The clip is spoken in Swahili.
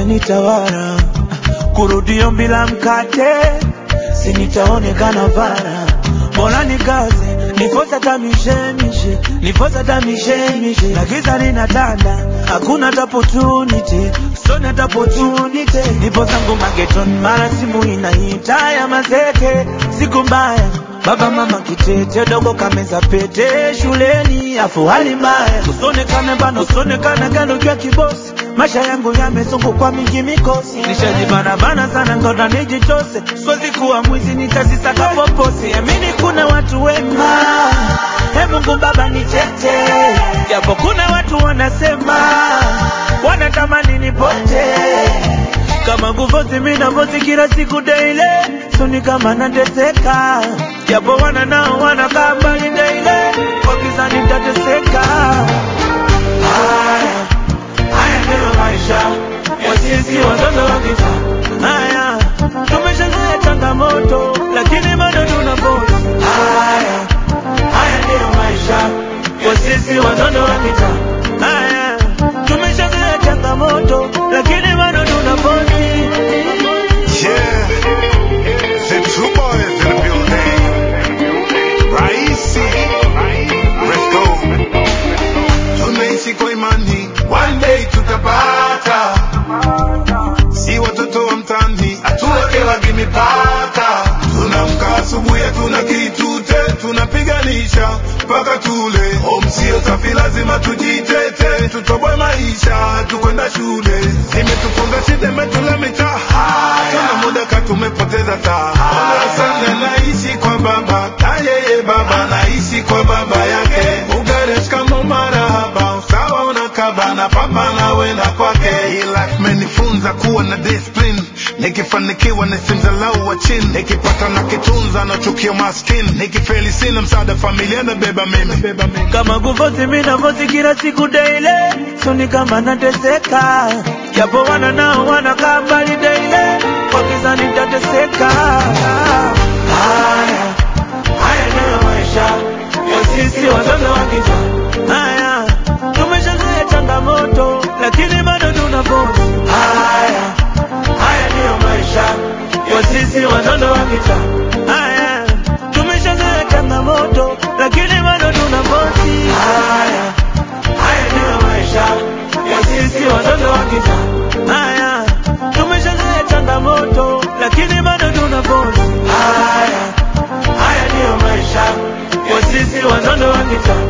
yanitawala, kurudio bila mkate sinitaonekana bara. Mola nikaze nifosa tamishemishe, nifosa tamishemishe, na giza linatanda hakuna opportunity, sona opportunity. Nipo zangu mageton mara simu inaita ya mazeke, siku mbaya baba mama kitete, dogo kameza pete shuleni afu hali mbaya. Usonekane bana, usonekane gano kwa kibosi, maisha yangu yamezungukwa mingi mikosi, nishajibana bana sana ngoda nijitose, siwezi kuwa mwizi nitasisaka poposi. Amini kuna watu wema, Mungu baba nitete, japo kuna watu wanasema wanatamani nipote, kama nguvozi mina vozi kila siku daily, suni kama nateseka, japo wana nao wanakaa mbali daily, kwa giza nitateseka. Haya ndio maisha ya sisi watoto wa kitaa. Haya tumeshazoea changamoto, lakini bado tunapona. Haya ndio maisha ya sisi watoto wa kitaa. Haya tumeshazoea changamoto, lakini bado tunapona. Yeah, the true boys in the building. Raisi, let's go. Tunaishi kwa imani, one day tutapata. Si watoto wa mtani, hatuwekewa mipaka. Tunamka asubuhi tuna kitute, tunapiganisha mpaka tule. Sio safi lazima tujitete, tutoboe maisha, tukwenda shule. Zimetufunga shida metula mitaa, tuna muda katumepoteza taa. Sana naishi kwa baba, yeye baba naishi kwa baba yake. Ugaresh kama marahaba, usawa unakaba na pambana wena kwake. Hii life menifunza kuwa na discipline, nikifanikiwa nisimdharau wa chini, nikipata na kitunza na chukio maskini, nikifeli sina msaada familia na beba mimi. Kama nguvozi mina vozi kila siku daily, suni kama nateseka, japo wana nao wanakaa mbali daily, kwa giza nitateseka. Haya ndio maisha ya sisi watoto wa kitaa. Haya tumeshazoea changamoto, lakini bado tunapona. Haya ndio maisha ya sisi watoto wa kitaa. Haya tumeshazoea changamoto, lakini bado tunapona. Haya ndio maisha ya sisi watoto wa kitaa. Haya tumeshazoea changamoto, lakini bado tunapona. Haya ndio maisha ya sisi watoto wa kitaa.